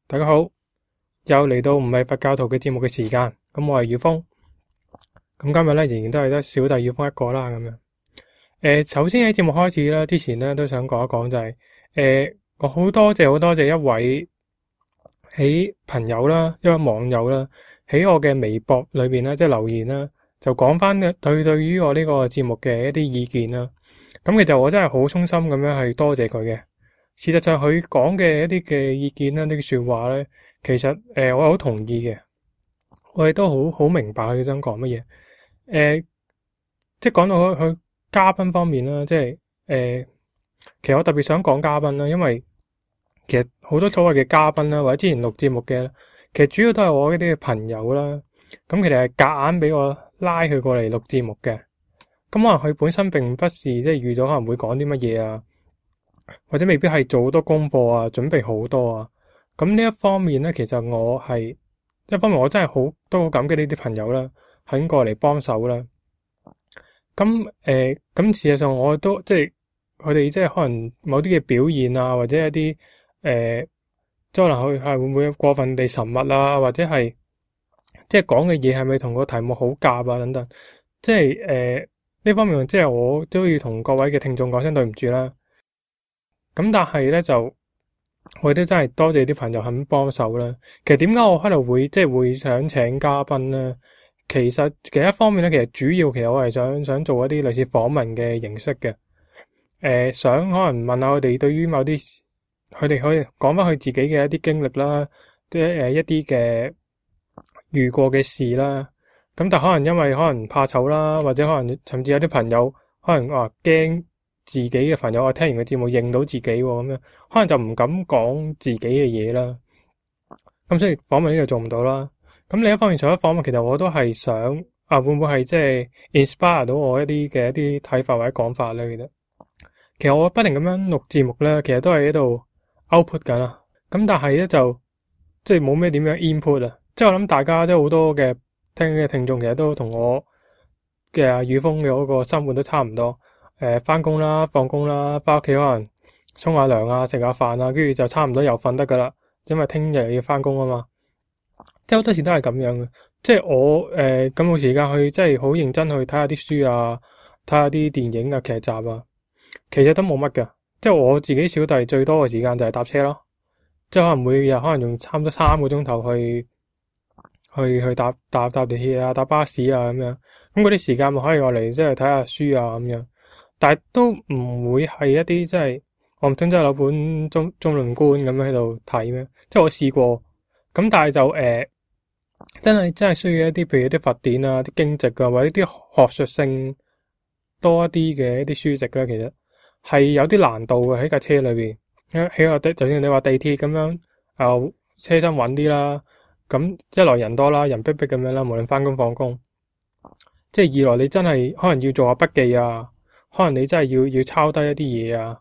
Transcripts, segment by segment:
大家好，又嚟到唔係佛教徒嘅節目嘅時間。咁我係宇峰，咁今日咧仍然都係得小弟宇峰一個啦。咁樣，首先喺節目開始啦，之前咧都想講一講就係，我好多謝一位喺朋友啦，一位網友啦，喺我嘅微博裏邊咧，即係留言啦，就講翻對於我呢個節目嘅一啲意見啦。咁其實我真係好衷心咁樣係多謝佢嘅。事實上佢講嘅一啲嘅意見啦，呢啲說話咧，其實我係好同意嘅。我亦都好明白佢想講乜嘢。即係講到佢嘉賓方面啦，即係其實我特別想講嘉賓啦，因為其實好多所謂嘅嘉賓啦，或者之前錄節目嘅，其實主要都係我一啲嘅朋友啦。咁其實係夾硬俾我拉佢過嚟錄節目嘅。咁可能佢本身並不是即係預咗可能會講啲乜嘢啊，或者未必係做好多功課啊，準備好多啊。咁呢一方面咧，其實我係一方面我真係都好感激呢啲朋友啦，肯過嚟幫手啦。咁事實上我都即係佢哋即係可能某啲嘅表現啊，或者一啲即係可能佢係會唔會過分地沉默啊，或者係即係講嘅嘢係咪同個題目好夾啊等等。即係呢方面，即係我都要同各位嘅聽眾講聲對唔住啦。咁但係咧就，我哋都真係多謝啲朋友肯幫手啦。其實點解我喺度會想請嘉賓咧？其實一方面咧，其實主要其實我係想做一啲類似訪問嘅形式嘅。想可能問下佢哋對於某啲，佢哋可以講翻佢自己嘅一啲經歷啦，即係一啲嘅遇過嘅事啦。咁但可能因為可能怕醜啦，或者可能甚至有啲朋友可能話驚自己嘅朋友我聽完個節目認到自己咁樣，可能就唔敢講自己嘅嘢啦。咁所以訪問呢度做唔到啦。咁另一方面，除咗訪問，其實我都係想會唔會係即係 inspire 到我一啲睇法或者講法咧？其實我不停咁樣錄節目咧，其實都係喺度 output 緊啦。咁但係咧就即係冇咩點樣 input 啊。即係我諗大家即係好多嘅聽眾，其實都同我嘅宇峰嘅嗰個生活都差唔多。翻工啦，放工啦，翻屋企可能沖下涼啊，食下飯啊，跟住就差唔多又瞓得噶啦。因為聽日要翻工啊嘛，即係好多時都係咁樣嘅。即係我咁冇時間去，即係好認真去睇下啲書啊，睇下啲電影啊、劇集啊，其實都冇乜噶。即係我自己小弟最多嘅時間就係搭車咯，即係可能每日可能用差唔多3個鐘頭去搭地鐵啊、搭巴士啊咁樣。咁嗰啲時間咪可以攞嚟即係睇下書啊咁樣。但係都唔會係一啲即係我唔通真係攞本中論觀咁樣喺度睇咩？即係我試過咁，但係就真係需要一啲譬如啲佛典啊、啲經籍啊，或者啲學術性多一啲嘅一啲書籍咧，其實係有啲難度嘅喺架車裏邊。喺個就算你話地鐵咁樣，車身穩啲啦，咁一來人多啦，人逼逼咁樣啦，無論翻工放工，即係二來你真係可能要做下筆記啊。可能你真係要抄低一啲嘢啊，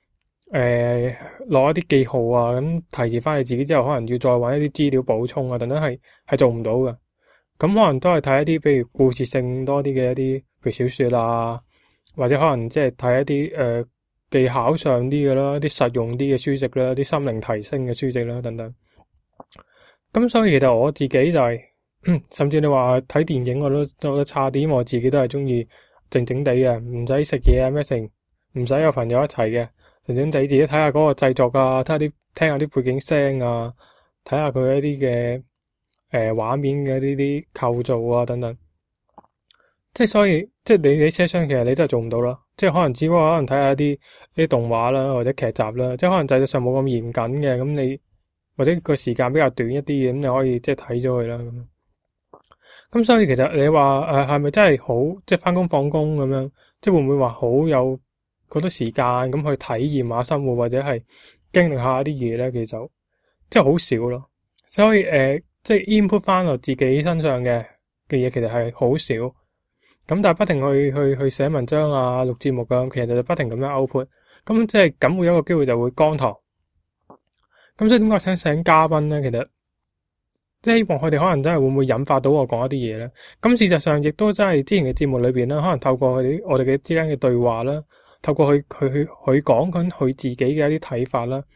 攞一啲記號啊，咁提示翻你自己之後，可能要再揾一啲資料補充啊，等等係做唔到嘅。咁可能都係睇一啲，譬如故事性多啲嘅一啲，譬如小說啊，或者可能即係睇一啲技巧上啲嘅啦，啲實用啲嘅書籍啦，啲心靈提升嘅書籍啦，等等。咁所以其實我自己就係，甚至你話睇電影我都做得差啲，因為我自己都係中意靜靜地嘅，唔使食嘢啊咩成，唔使有朋友一齊嘅，靜靜地自己睇下嗰個製作啊，聽下啲背景聲啊，睇下佢一啲嘅畫面嘅呢啲構造啊等等。即係所以，即係你車廂其實你都係做唔到啦。即係可能只不過可能睇下啲動畫啦，或者劇集啦，即係可能製作上冇咁嚴謹嘅，咁你或者個時間比較短一啲嘅，咁你可以即係睇咗佢啦咁。咁所以其實你話係咪真係好即係翻工放工咁樣，即係會唔會話好有好多時間咁去體驗下生活或者係經歷下啲嘢咧？其實就即係好少咯。所以即係 input 翻落自己身上嘅嘢，其實係好少。咁但係不停去寫文章啊、錄節目啊，其實就不停咁樣 output。咁即係咁會有一個機會就會乾塘。咁所以點解請嘉賓咧？其實即係希望佢哋可能真係會唔會引發到我講一啲嘢咧？咁事實上亦都真係之前嘅節目裏邊啦，可能透過我哋嘅之間嘅對話啦，透過佢講緊佢自己嘅一啲睇法啦，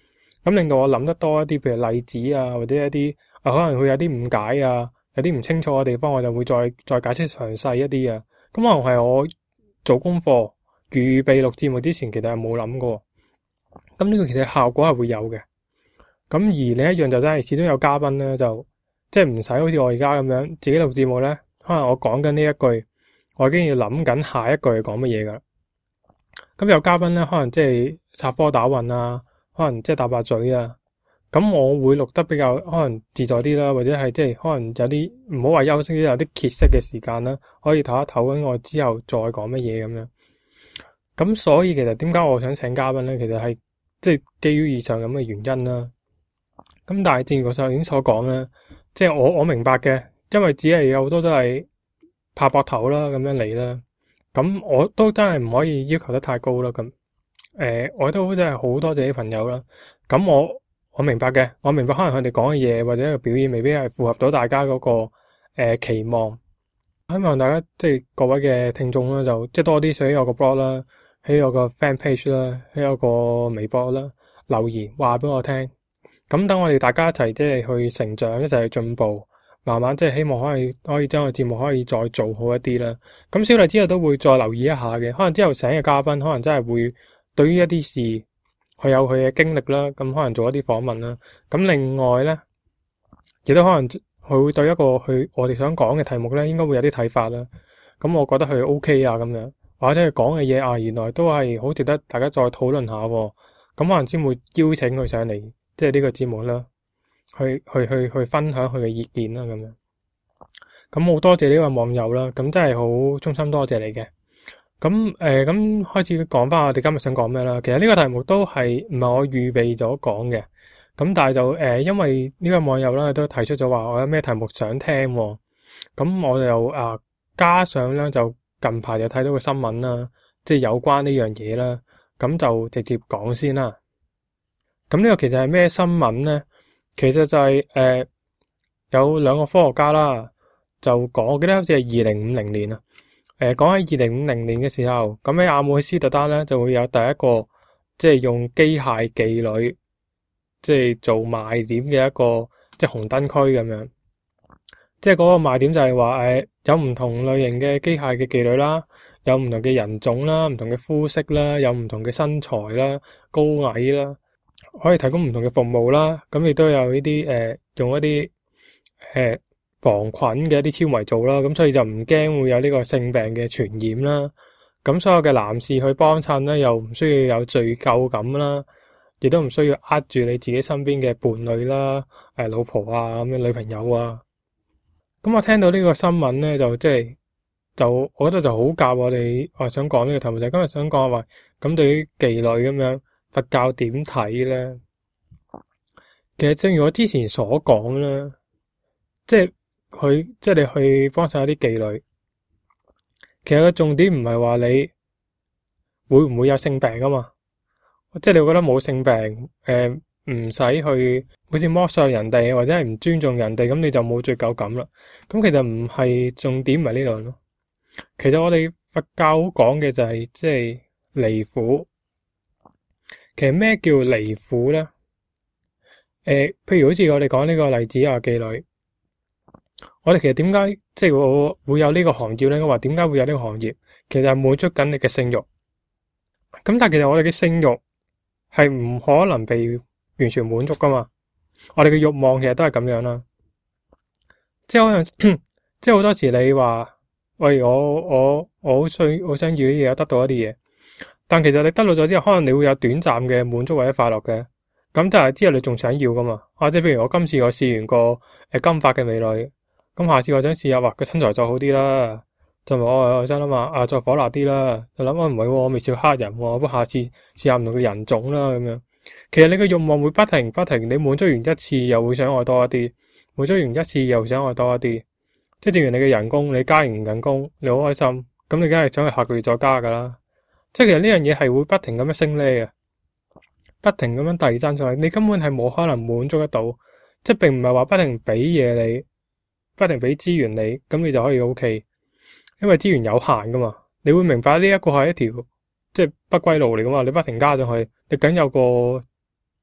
咁令到我諗得多一啲，譬如例子啊，或者一啲可能會有啲誤解啊，有啲唔清楚嘅地方，我就會再解釋詳細一啲啊。咁可能係我做功課預備錄節目之前，其實係冇諗過。咁呢個其實效果係會有嘅。咁而另一樣就真係始終有嘉賓咧，就即係唔使好似我而家咁樣自己錄節目咧。可能我講緊呢一句，我已經要諗緊下一句係講乜嘢噶啦。咁有嘉賓咧，可能即係插科打諢啊，可能即係搭把嘴啊。咁我會錄得比較可能自在啲啦，或者係即係可能有啲唔好話休息，有啲歇息嘅時間啦，可以唞一唞，咁我之後再講乜嘢咁樣。咁所以其實點解我想請嘉賓咧？其實係即係基於以上咁嘅原因啦。咁但係正如我上年所講咧，即係我明白嘅，因為只係有好多都係拍膊頭啦咁樣嚟啦。咁我都真係唔可以要求得太高啦。咁我都真係好多謝啲朋友啦。咁我明白嘅，我明白可能佢哋講嘅嘢或者個表現未必係符合到大家嗰個期望。希望大家即係各位嘅聽眾啦，就即係多啲喺我個 blog 啦，喺我個 fan page 啦，喺我個微博啦留言話俾我聽。咁等我哋大家一齊即係去成長，一齊去進步，慢慢即係希望可以將個節目可以再做好一啲啦。咁小弟之後都會再留意一下嘅，可能之後請嘅嘉賓可能真係會對於一啲事佢有佢嘅經歷啦，咁可能做一啲訪問啦。咁另外咧，亦都可能佢會對一個我哋想講嘅題目咧，應該會有啲睇法啦。咁我覺得佢 OK 啊咁樣，或者佢講嘅嘢啊，原來都係好值得大家再討論下。咁可能先會邀請佢上嚟。即係呢個節目啦，去分享佢嘅意見啦，咁樣。咁好多謝呢位網友啦，咁真係好衷心多謝你嘅。咁咁開始講翻我哋今日想講咩啦。其實呢個題目都係唔係我預備咗講嘅。咁但係就因為呢位網友啦都提出咗話我有咩題目想聽，咁我就加上咧就近排就睇到個新聞啦，即係有關呢樣嘢啦，咁就直接講先啦。咁呢個其實係咩新聞咧？其實就係有兩個科學家啦，就講，我記得好似係2050年啊。講喺2050年嘅時候，咁喺阿姆斯特丹咧就會有第一個即係用機械妓女即係做賣點嘅一個即係紅燈區咁樣。即係嗰個賣點就係話有唔同類型嘅機械嘅妓女啦，有唔同嘅人種啦，唔同嘅膚色啦，有唔同嘅身材啦，高矮啦。可以提供唔同嘅服務啦，咁亦都有呢啲用一啲防菌嘅一啲纖維做啦，咁所以就唔驚會有呢個性病嘅傳染啦。咁所有嘅男士去幫襯咧，又唔需要有罪疚感啦，亦都唔需要呃住你自己身邊嘅伴侶啦、老婆啊咁嘅女朋友啊。咁我聽到呢個新聞咧，就我覺得就好夾我哋想講呢個題目，就係今日想講話咁對於妓女咁樣。佛教點睇咧？其實正如我之前所講啦，即係你去幫襯一啲妓女，其實個重點唔係話你會唔會有性病噶嘛？即係你覺得冇性病，唔使去好似剝削人哋或者係唔尊重人哋，咁你就冇罪疚感啦。咁其實唔係重點，唔係呢度咯。其實我哋佛教講嘅就係即係離苦。其實咩叫離苦咧？譬如好似我哋講呢個例子啊，妓女，我哋其實點解即係我會有呢個行業咧？我話點解會有呢個行業？其實係滿足緊你嘅性慾。咁但係其實我哋嘅性慾係唔可能被完全滿足噶嘛。我哋嘅慾望其實都係咁樣啦。即係可能，即係好多時你話喂，我好想要啲嘢，得到一啲嘢。但其實你得到咗之後，可能你會有短暫嘅滿足或者快樂嘅，咁但係之後你仲想要噶嘛？即係譬如我今次我試完個金髮嘅美女，咁下次我想試下話個身材再好啲啦，就咪我想諗下再火辣啲啦，就諗唔係我未試過黑人，不過下次試下唔同嘅人種啦咁樣。其實你嘅慾望會不停，你滿足完一次又會想愛多一啲，滿足完一次又想愛多一啲。即係正如你嘅人工，你加完人工你好開心，咁你梗係想去下個月再加噶啦。即係其實呢樣嘢係會不停咁樣升呢嘅，不停咁樣遞增上去，你根本係冇可能滿足得到。即係並唔係話不停俾嘢你，不停俾資源你，咁你就可以 OK。因為資源有限噶嘛，你會明白呢一個係一條即係不歸路嚟噶嘛。你不停加上去，你梗有個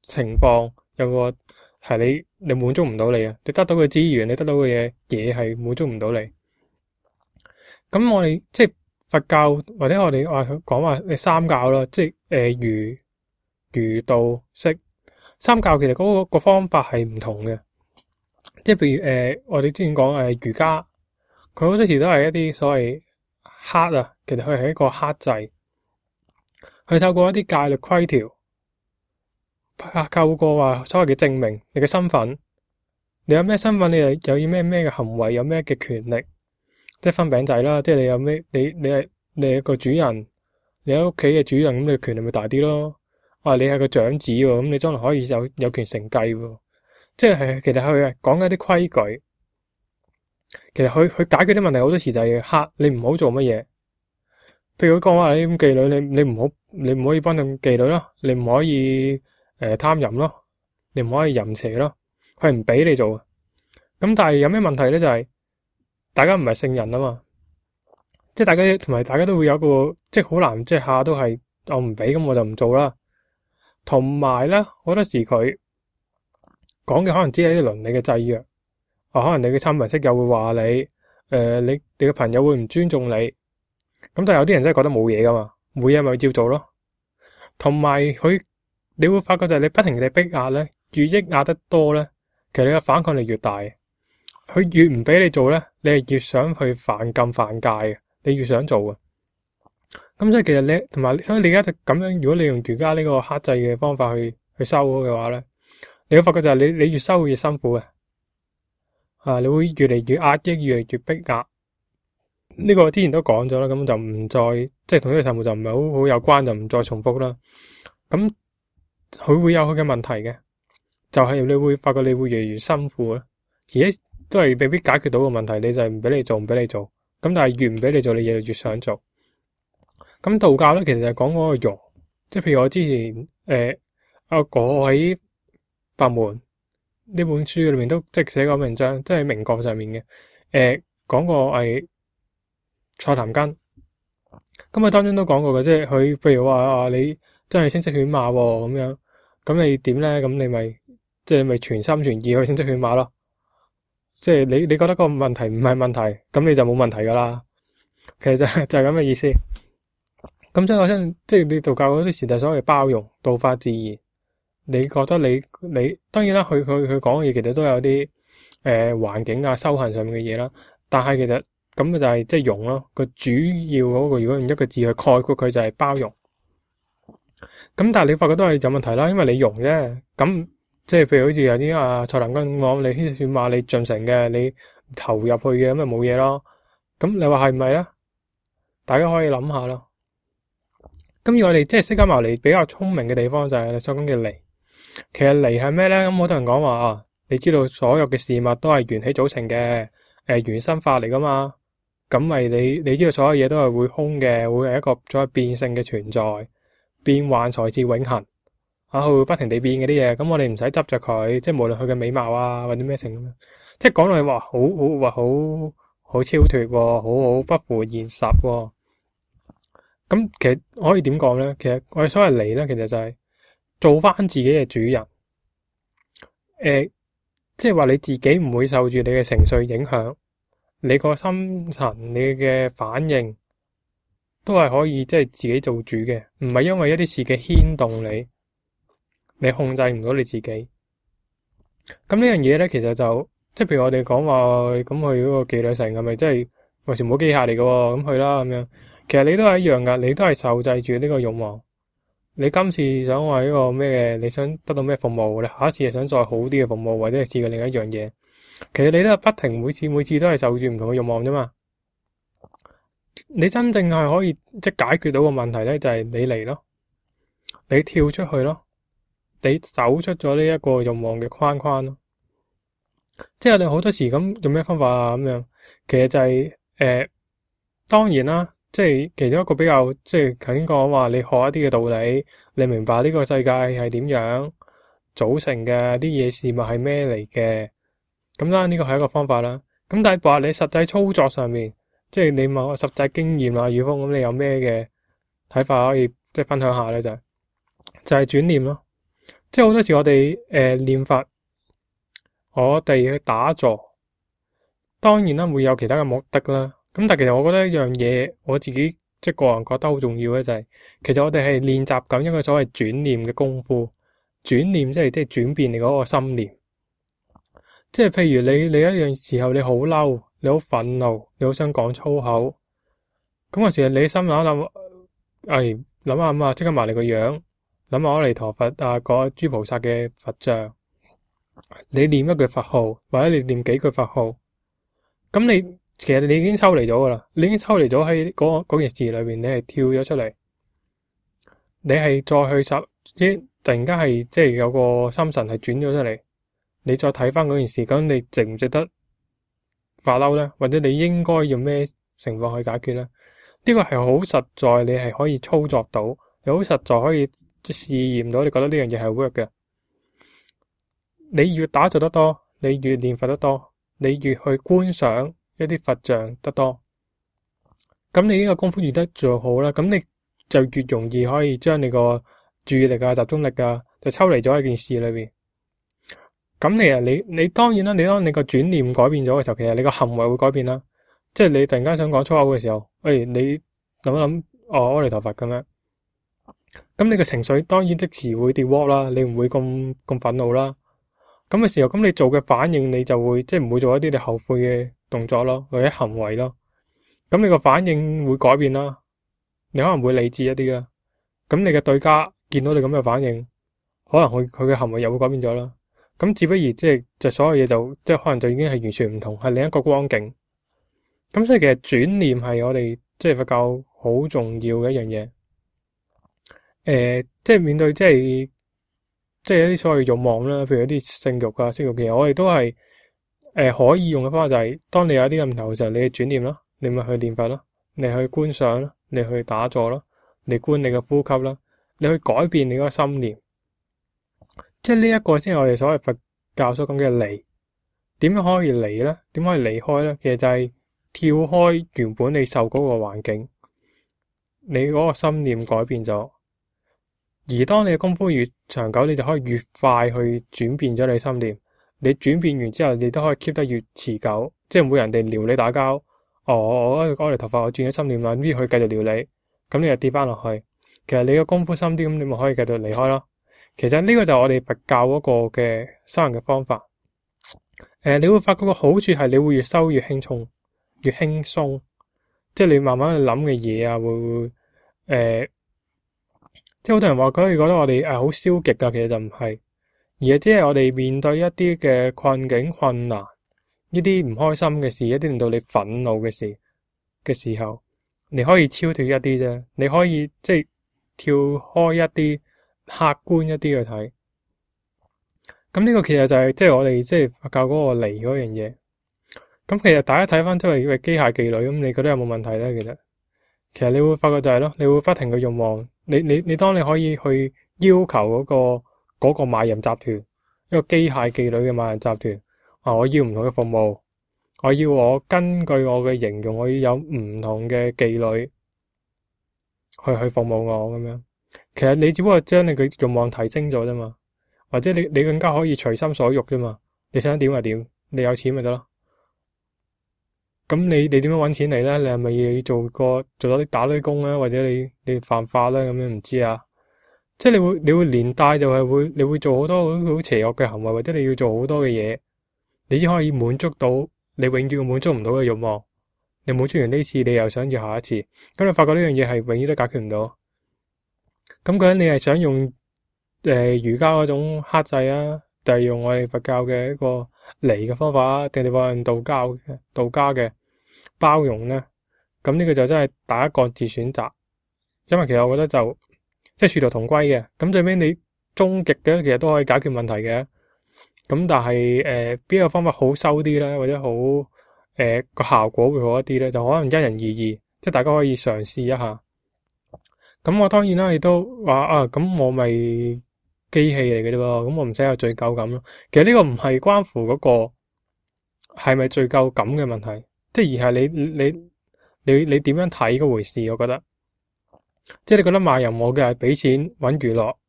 情況，有個係你滿足唔到你啊，你得到嘅資源，你得到嘅嘢係滿足唔到你。咁我哋即係佛教或者我哋講話你三教啦，即係儒道釋三教，其實嗰個方法係唔同嘅。即係譬如我哋之前講儒家，佢好多時都係一啲所謂克啊，其實佢係一個克制，佢透過一啲戒律規條，透過話所謂嘅證明你嘅身份，你有咩身份，你又有咩嘅行為，有咩嘅權力，即係分餅仔啦。即係你有咩，你係個主人，你喺屋企嘅主人，咁你權力咪大啲咯。你係個長子喎，咁你將來可以有權承繼喎。即係其實佢係講緊啲規矩，其實佢解決啲問題好多時就係嚇你唔好做乜嘢。譬如佢講話你咁妓女，你唔可以幫佢妓女咯，你唔可以貪淫咯，你唔可以淫邪咯，佢係唔俾你做。咁但係有咩問題咧？就係大家唔係聖人啊嘛，即係大家都會有一個即係好難，即係下都係我唔俾，咁我就唔做啦。同埋咧，好多時佢講嘅可能只係啲倫理嘅制約，可能你嘅親朋戚友會話你，你嘅朋友會唔尊重你，咁但係有啲人真係覺得冇嘢噶嘛，冇嘢咪照做咯。同埋你會發覺就係你不停地逼壓咧，越抑壓得多咧，其實你嘅反抗力越大。佢越唔俾你做咧，你係越想去犯禁犯戒嘅，你越想做嘅。咁所以其實所以你而家就咁樣，如果你用儒家呢個克制嘅方法去修嘅話咧，你會發覺就係你越修會越辛苦嘅，你會越嚟越壓抑，越嚟越逼壓。呢個之前都講咗啦，咁就唔再即係同呢個題目就唔係好有關，就唔再重複啦。咁佢會有佢嘅問題嘅，就係你會發覺你會越嚟越辛苦啦，而且都係未必解決到個問題，你就係唔俾你做，唔俾你做。咁但係越唔俾你做，你越想做。咁道教咧，其實就係講嗰個容，即係譬如我之前我喺法門呢本書裏面都即係寫過文章，即係明覺上面嘅講過係蔡譚根。咁啊當中都講過嘅，即係佢譬如話你真係聲色犬馬咁樣，咁你點咧？咁你咪即係咪全心全意去聲色犬馬咯？即係你覺得個問題唔係問題，咁你就冇問題噶啦。其實就係咁嘅意思。咁所以我相信，即係你道教嗰啲時代所謂包容、道法自然。你覺得你當然啦，佢講嘅嘢其實都有啲環境啊、修行上面嘅嘢啦。但係其實咁就係即係容咯。個主要嗰個，如果用一個字去概括佢，就係包容。咁但係你發覺都係有問題啦，因為你容啫。咁即係譬如好似有啲蔡譚根講，你牽涉算話你進城嘅，你投入去嘅，咁咪冇嘢咯。咁你話係唔係咧？大家可以諗下咯。咁而我哋即係釋迦牟尼比較聰明嘅地方就係你所講嘅離。其實離係咩咧？咁好多人講話你知道所有嘅事物都係緣起組成嘅，原生法嚟噶嘛。咁咪你知道所有嘢都係會空嘅，會係一個所謂變性嘅存在，變幻才是永恆。佢會不停地變嗰啲嘢，咁我哋唔使執着佢，即係無論佢嘅美貌啊或者咩成咁樣，即係講落去話好超脫，好不符現實。咁其實可以點講咧？其實我哋所謂離咧，其實就係做翻自己嘅主人。即係話你自己唔會受住你嘅情緒影響，你個心神、你嘅反應都係可以即係自己做主嘅，唔係因為一啲事嘅牽動你控制唔到你自己。咁呢樣嘢咧，其實就即係譬如我哋講話咁去嗰個妓女城係咪即係完全冇機械嚟嘅？咁去啦咁樣。其實你都係一樣噶，你都係受制住呢個慾望。你今次想話呢個咩嘅，你想得到咩服務，你下一次係想再好啲嘅服務，或者係試過另一樣嘢。其實你都係不停每次都係受住唔同嘅慾望啫嘛。你真正係可以即係解決到個問題咧，就係你嚟咯，你跳出去咯，你走出咗呢一個慾望嘅框框咯。即係我哋好多時咁用咩方法啊咁樣，其實就係當然啦。即係其中一個比較，即係頭先講話你學一啲嘅道理，你明白呢個世界係點樣組成嘅，啲嘢事物係咩嚟嘅，咁啦呢個係一個方法啦。咁但係話你實際操作上面，即係你問我實際經驗啊，宇峰，咁你有咩嘅睇法可以即係分享下咧？就係轉念咯。 即係好多時我哋念佛，我哋去打坐，當然啦會有其他嘅目的啦。咁但係其實我覺得一樣嘢，我自己即係個人覺得好重要嘅就係，其實我哋係練習緊一個所謂轉念嘅功夫。轉念即係轉變你嗰個心念。即係譬如你一樣時候你好嬲，你好憤怒，你好想講粗口，咁嗰時你心諗諗下即刻埋你個樣，諗下阿彌陀佛啊，嗰諸菩薩嘅佛像，你念一句佛號，或者你念幾句佛號，咁你其實你已經抽離咗噶啦，你已經抽離咗喺嗰件事裏邊，你係跳咗出嚟，你係再去突然間係即係有個心神係轉咗出嚟，你再睇翻嗰件事，咁你值唔值得發嬲咧？或者你應該用咩情況去解決咧？呢個係好實在，你係可以操作到，你好實在可以試驗到，你覺得呢樣嘢係 work 嘅。你越打坐得多，你越念佛得多，你越去觀賞一啲佛像得多，咁你呢個功夫越得做好啦，咁你就越容易可以將你個注意力啊、集中力啊，就抽離咗喺件事裏邊。咁你當然啦，當你個轉念改變咗嘅時候，其實你個行為會改變啦。即係你突然間想講粗口嘅時候，你諗一諗，阿彌陀佛咁樣，咁你個情緒當然即時會跌窩啦，你唔會咁憤怒啦。咁嘅時候，咁你做嘅反應，你就會即係唔會做一啲你後悔嘅動作咯，或者行為咯。咁你個反應會改變啦，你可能會理智一啲啦。咁你嘅對家見到你咁嘅反應，可能佢嘅行為又會改變咗啦。咁自不然即係所有嘢就即係可能就已經係完全唔同，係另一個光景。咁所以其實轉念係我哋即係佛教好重要嘅一樣嘢。即係面對即係一啲所謂慾望啦，譬如一啲性慾啊、色慾嘅嘢，我哋都係可以用嘅方法就係，當你有啲念頭嘅時候，你去轉念啦，你咪去念佛啦，你去觀想啦，你去打坐啦，你觀你嘅呼吸啦，你去改變你嗰個心念。即係呢一個先係我哋所謂佛教所講嘅離。點樣可以離咧？點可以離開咧？其實就係跳開原本你受嗰個環境，你嗰個心念改變咗。而當你嘅功夫越長久，你就可以越快去轉變咗你心念。你轉變完之後，你都可以 keep 得越持久。即係唔會人哋撩你打交，我阿彌陀佛，我轉咗心念啦，咁佢繼續撩你，咁你就跌翻落去。其實你嘅功夫深啲，咁你咪可以繼續離開咯。其實呢個就係我哋佛教嗰個嘅修行嘅方法。你會發覺個好處係你會越修越輕鬆，越輕鬆。即係你慢慢去諗嘅嘢啊，會即係好多人話佢覺得我哋好消極噶，其實就唔係，而係即係我哋面對一啲嘅困境、困難，呢啲唔開心嘅事，一啲令到你憤怒嘅事嘅時候，你可以超脫一啲啫，你可以即係跳開一啲。客觀一啲去睇，咁呢個其實就係即係我哋即係佛教嗰個離嗰樣嘢。咁其實大家睇翻即係機械妓女，咁你覺得有冇問題咧？其實你會發覺就係咯，你會不停嘅慾望。你當你可以去要求嗰個賣淫集團，一個機械妓女嘅賣淫集團啊，我要唔同嘅服務，我根據我嘅形容，我要有唔同嘅妓女去服務我咁樣。其實你只不過將你嘅慾望提升咗啫嘛，或者你更加可以隨心所欲啫嘛。你想點就點，你有錢咪得咯。咁你點樣搵錢嚟咧？你係咪要做咗啲打啲工咧？或者你犯法咧？咁樣唔知啊。即係你會連帶就係你會做好多好邪惡嘅行為，或者你要做好多嘅嘢，你先可以滿足到你永遠滿足唔到嘅慾望。你滿足完呢次，你又想要下一次，咁你發覺呢樣嘢係永遠都解決唔到。咁究竟你係想用儒家嗰種克制啊，定係用我哋佛教嘅一個離嘅方法啊，定係話用道家嘅包容咧？咁呢個就真係大家各自選擇。因為其實我覺得就即係殊途同歸嘅。咁最尾你終極嘅其實都可以解決問題嘅。咁但係邊個方法好收啲咧，或者好個效果會好一啲咧，就可能因人而異。即係大家可以嘗試一下。咁我當然啦，亦都話啊，咁我咪機器嚟嘅啫喎，咁我唔使有罪疚感咯。其實呢個唔係關乎嗰個係咪罪疚感嘅問題，即係而係你點樣睇嗰回事。我覺得，即係你覺得賣淫我嘅係俾錢搵娛樂，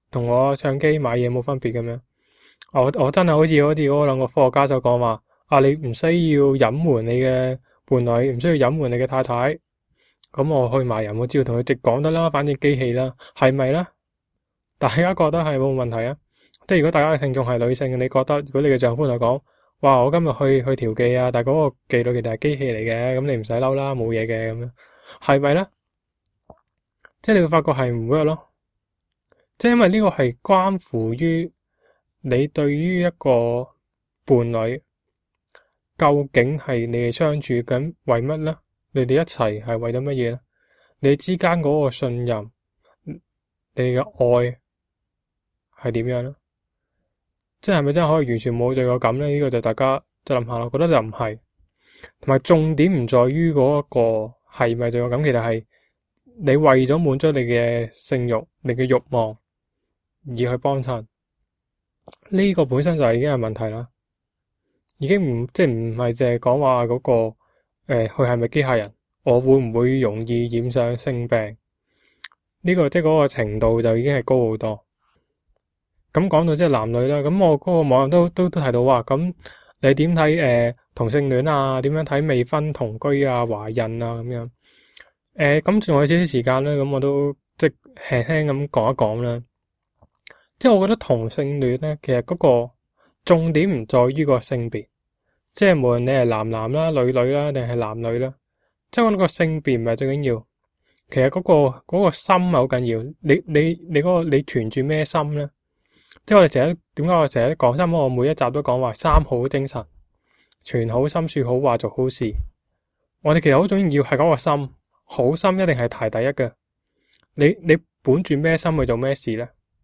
同我相機買嘢冇分別咁樣。我真係好似嗰兩個科學家就講話，你唔需要隱瞞你嘅伴侶，唔需要隱瞞你嘅太太。咁我去賣淫，我只要同佢直講得啦，反正機器啦，係咪啦？大家覺得係冇問題啊？即係如果大家嘅聽眾係女性，你覺得如果你嘅丈夫嚟講，哇，我今日去調妓啊，但係嗰個妓女其實係機器嚟嘅，咁你唔使嬲啦，冇嘢嘅咁樣，係咪咧？即係你會發覺係唔 work 咯。即係因為呢個係關乎於你對於一個伴侶究竟係你哋相處緊為乜咧？你哋一齊係為咗乜嘢咧？你之間嗰個信任，你嘅愛係點樣咧？即係咪真係可以完全冇罪惡感咧？呢個就大家就諗下啦。我覺得就唔係，同埋重點唔在於嗰個係咪罪惡感，其實係你為咗滿足你嘅性慾、你嘅慾望而去幫襯，呢個本身就已經係問題啦。已經唔即係唔係淨係講話嗰個佢係咪機械人，我會唔會容易染上性病？呢個即係嗰個程度就已經係高好多。咁講到即係男女啦，咁我嗰個網友都提到話，咁你點睇同性戀啊？點樣睇未婚同居啊、懷孕啊咁樣？咁仲有少少時間咧，咁我都即係輕輕咁講一講啦。即係我覺得同性戀咧，其實嗰個重點唔在於個性別，即係無論你係男男啦、女女啦，定係男女啦，即係我覺得個性別唔係最緊要。其實嗰個心係好緊要。你嗰個你存住咩心咧？即係我哋點解我成日都講，差唔多我每一集都講話三好精神，存好心、說好話、做好事。我哋其實好重要係嗰個心，好心一定係排第一嘅。你本住咩心去做咩事咧？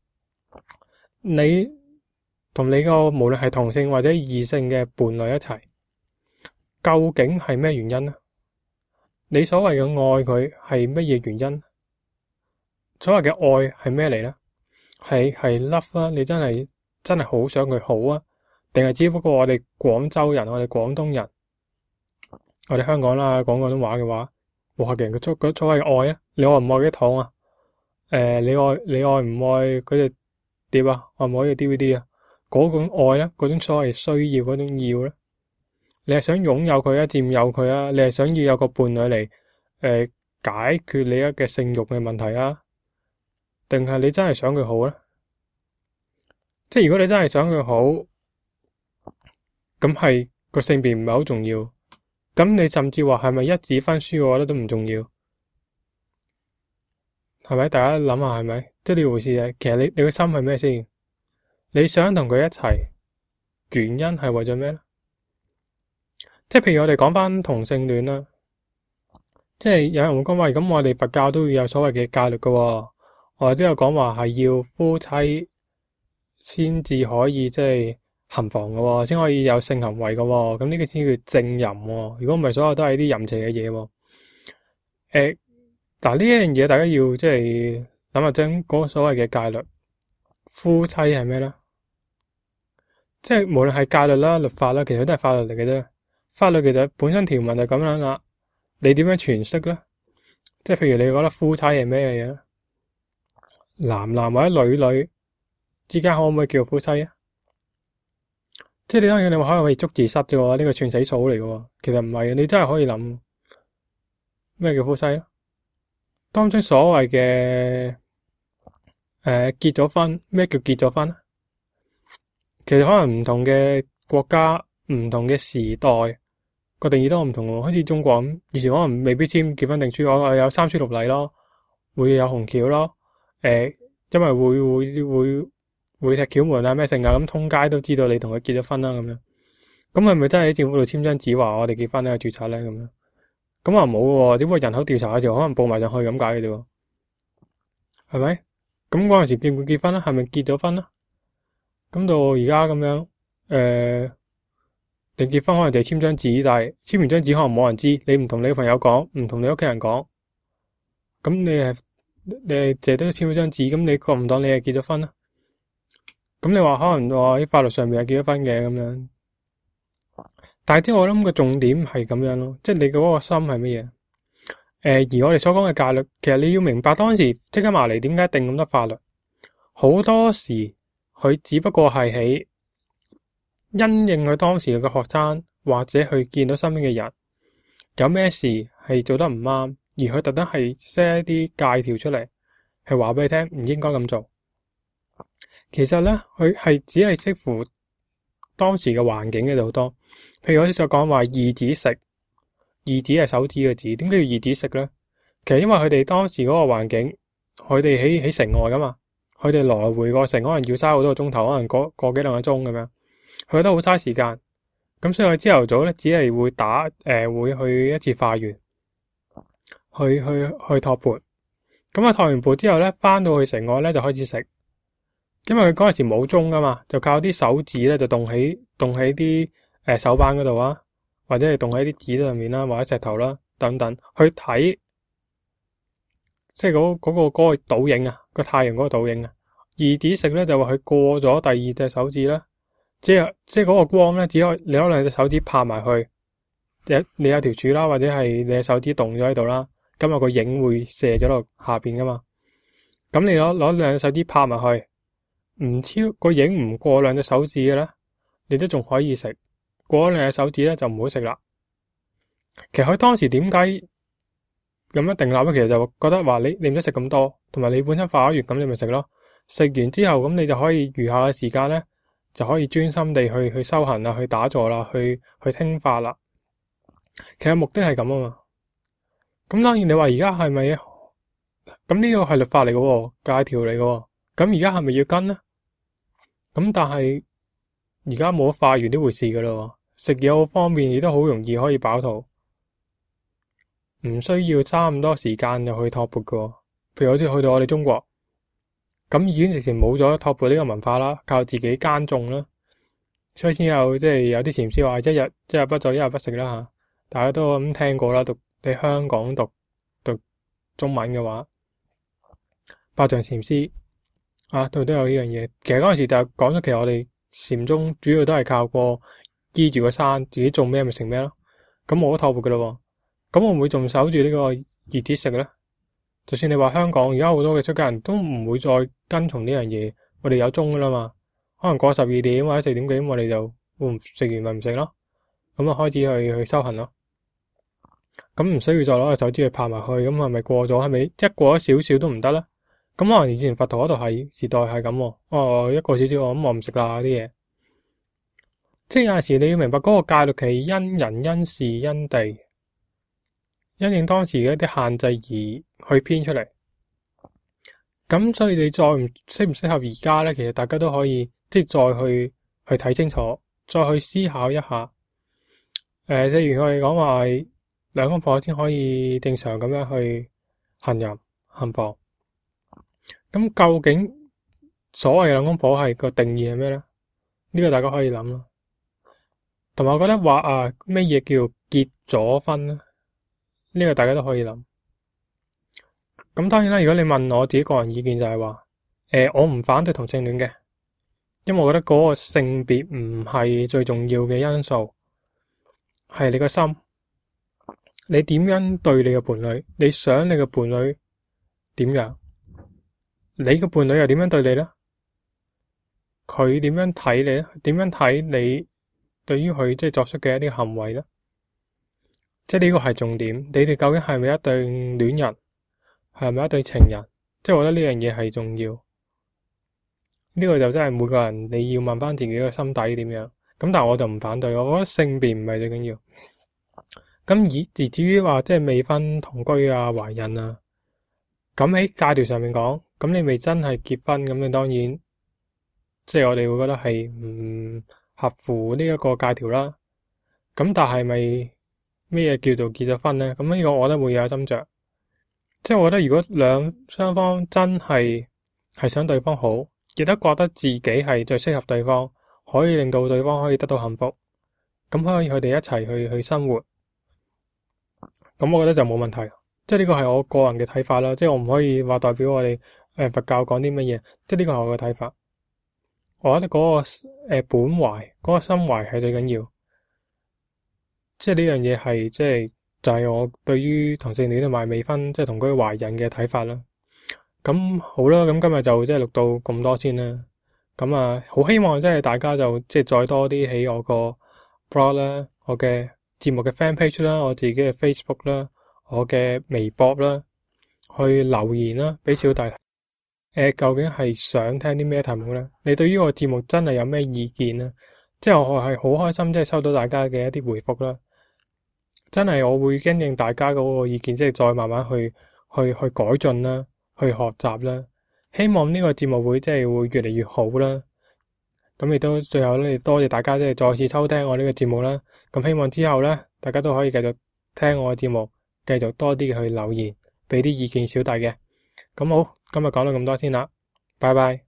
你同你個無論係同性或者異性嘅伴侶一齊，究竟係咩原因咧？你所謂嘅愛佢係乜嘢原因？所謂嘅愛係咩嚟咧？係 love 啦，你真係好想佢好啊？定係只不過我哋廣州人、我哋廣東人、我哋香港啦講廣東話嘅話，冇客人嘅所謂愛啊？你愛唔愛嗰啲糖啊？你愛唔愛嗰隻碟啊？愛唔愛個 DVD 啊？嗰種愛咧，嗰種所謂需要嗰種要咧，你係想擁有佢啊，佔有佢啊？你係想要有個伴侶嚟解決你嘅性慾嘅問題啊？定係你真係想佢好咧？即係如果你真係想佢好，咁係個性別唔係好重要。咁你甚至話係咪一紙婚書，我覺得都唔重要，係咪？大家諗下係咪？即係呢回事啊。其實你個心係咩先？你想同佢一齊，原因係為咗咩咧？即係譬如我哋講翻同性戀啦，即係有人會講話，咁我哋佛教都要有所謂嘅戒律噶喎。我哋都有講話係要夫妻先至可以即係行房嘅喎，先可以有性行為嘅喎。咁呢個先叫正淫喎。如果唔係，所有都係啲淫邪嘅嘢喎。嗱呢一樣嘢，大家要即係諗下，將嗰個所謂嘅戒律，夫妻係咩咧？即係無論係戒律啦、律法啦，其實都係法律嚟嘅啫。法律其實本身條文就咁樣啦。你點樣詮釋咧？即係譬如你覺得夫妻係咩嘢咧？男男或者女女之間可唔可以叫夫妻啊？即係你當然你話可以捉字蝨啫喎，呢個串死數嚟嘅喎。其實唔係，你真係可以諗咩叫夫妻咧？當中所謂嘅結咗婚，咩叫結咗婚咧？其實可能唔同嘅國家、唔同嘅時代個定義都唔同喎。好似中國咁，以前可能未必簽結婚證書，我有三書六禮咯，會有紅轎咯。因為會踢轎門啊咩性啊，咁通街都知道你同佢結咗婚啦咁樣。咁係咪真係喺政府度簽張紙話我哋結婚咧、註冊咧咁樣？咁啊冇喎，只不過人口調查嘅時候可能報埋上去咁解嘅啫喎，係咪？咁嗰陣時結唔結婚咧？係咪結咗婚咧？咁到而家咁樣，你結婚可能就係簽張紙，但係簽完張紙可能冇人知，你唔同你嘅朋友講，唔同你屋企人講，咁你係淨係得簽咗張紙，咁你當唔當你係結咗婚咧？咁你話可能話喺法律上面係結咗婚嘅咁樣，但係即係我諗個重點係咁樣咯，即係你嘅嗰個心係乜嘢？而我哋所講嘅戒律，其實你要明白當時即刻埋嚟點解定咁多法律， 好多時佢只不過係喺因應佢當時嘅學生，或者去見到身邊嘅人有咩事係做得唔啱，而佢特登係 set 一啲戒條出嚟，係話俾你聽唔應該咁做。其實咧，佢係只係適乎當時嘅環境嘅好多。譬如我先再講話二指食，二指係手指嘅指，點解要二指食咧？其實因為佢哋當時嗰個環境，佢哋喺城外噶嘛，佢哋來回個城可能要嘥好多個鐘頭，可能個幾兩個鐘咁樣，佢覺得好嘥時間。咁所以佢朝頭早咧，只係會去一次化緣，去托缽。咁啊托完缽之後咧，翻到去城外咧就開始食。因為佢嗰陣時冇鐘噶嘛，就靠啲手指咧就動喺啲手板嗰度啊，或者係動喺啲紙上面啦，或者石頭啦等等去睇，即係嗰個倒影啊，個太陽嗰個倒影啊。二指食咧就話佢過咗第二隻手指啦，即係嗰個光咧，只可以你攞兩隻手指拍埋去，你有條柱啦，或者係你嘅手指動咗喺度啦，咁有個影會射咗落下邊噶嘛。咁你攞兩隻手指拍埋去。唔超個影唔過兩隻手指嘅咧，你都仲可以食。過咗兩隻手指咧就唔好食啦。其實佢當時點解咁樣定立咧？其實就覺得話你唔使食咁多，同埋你本身化咗緣，咁你咪食咯。食完之後咁你就可以餘下嘅時間咧，就可以專心地去修行啦，去打坐啦，去聽法啦。其實目的係咁啊嘛。咁當然你話而家係咪？咁呢個係律法嚟嘅，戒條嚟嘅。咁而家係咪要跟咧？咁但係而家冇化緣呢回事噶啦，食嘢好方便，亦都好容易可以飽肚，唔需要差咁多時間就去托缽噶。譬如好似去到我哋中國，咁已經直情冇咗托缽呢個文化啦，靠自己耕種啦，所以先有即係有啲禪師話一日不做一日不食啦吓，大家都咁聽過啦。喺香港讀中文嘅話，百丈禪師。都有呢樣嘢。其實嗰陣時就講咗，其實我哋禪宗主要都係靠過依住個山，自己種咩咪食咩咯。咁我都托缽噶啦，咁會唔會仲守住呢個二指食咧？就算你話香港而家好多嘅出家人都唔會再跟從呢樣嘢，我哋有鐘噶啦嘛。可能過12點或者4點幾，我哋就食完咪唔食咯。咁啊開始去修行咯。咁唔需要再攞個手指去拍埋去，咁係咪過咗？係咪一過咗少少都唔得咧？咁可能以前佛陀嗰度係時代係咁，一個少少咁我唔食啦啲嘢。即係有陣時你要明白嗰個戒律期因人因事因地，因應當時嘅一啲限制而去編出嚟。咁所以你再唔適合而家咧，其實大家都可以即係再去睇清楚，再去思考一下。正如我哋講話兩公婆先可以正常咁樣去行淫行房。咁究竟所謂嘅兩公婆係個定義係咩咧？呢個大家可以諗咯。同埋我覺得話咩嘢叫結咗婚咧？呢個大家都可以諗。咁當然啦，如果你問我自己個人意見就係話，我唔反對同性戀嘅，因為我覺得嗰個性別唔係最重要嘅因素，係你個心，你點樣對你嘅伴侶，你想你嘅伴侶點樣？你嘅伴侶又點樣對你咧？佢點樣睇你咧？點樣睇你對於佢即係作出嘅一啲行為咧？即係呢個係重點。你哋究竟係咪一對戀人？係咪一對情人？即係我覺得呢樣嘢係重要。呢個就真係每個人你要問翻自己嘅心底點樣。咁但係我就唔反對，我覺得性別唔係最緊要。咁而至於話即係未婚同居啊、懷孕啊，咁喺戒條上面講。咁你未真係結婚，咁你當然即係我哋會覺得係唔合乎呢一個戒條啦。咁但係咪咩嘢叫做結咗婚咧？咁呢個我覺得會有斟酌。即係我覺得如果雙方真係想對方好，亦都覺得自己係最適合對方，可以令到對方可以得到幸福，咁可以佢哋一齊去生活，咁我覺得就冇問題。即係呢個係我個人嘅睇法啦。即係我唔可以話代表我哋佛教講啲乜嘢，即係呢個係我嘅睇法。我覺得嗰個本懷嗰個心懷係最緊要。即係呢樣嘢係就係我對於同性戀同埋未婚即係同居懷孕嘅睇法啦。 咁好啦，咁今日就即係錄到咁多先啦。咁啊，好希望即係大家就即係再多啲喺我個 blog 啦，我嘅節目嘅 fan page 啦，我自己嘅 Facebook 啦，我嘅微博啦，去留言啦，俾小弟。究竟係想聽啲咩題目咧？你對於我節目真係有咩意見咧？即係我係好開心，即係收到大家嘅一啲回覆啦。真係我會因應大家嗰個意見，即係再慢慢去改進啦，去學習啦。希望呢個節目會即係會越嚟越好啦。咁亦都最後咧，多謝大家即係再次收聽我呢個節目啦。咁希望之後咧，大家都可以繼續聽我嘅節目，繼續多啲去留言，俾啲意見小弟嘅。咁好，今日講到咁多先啦，拜拜。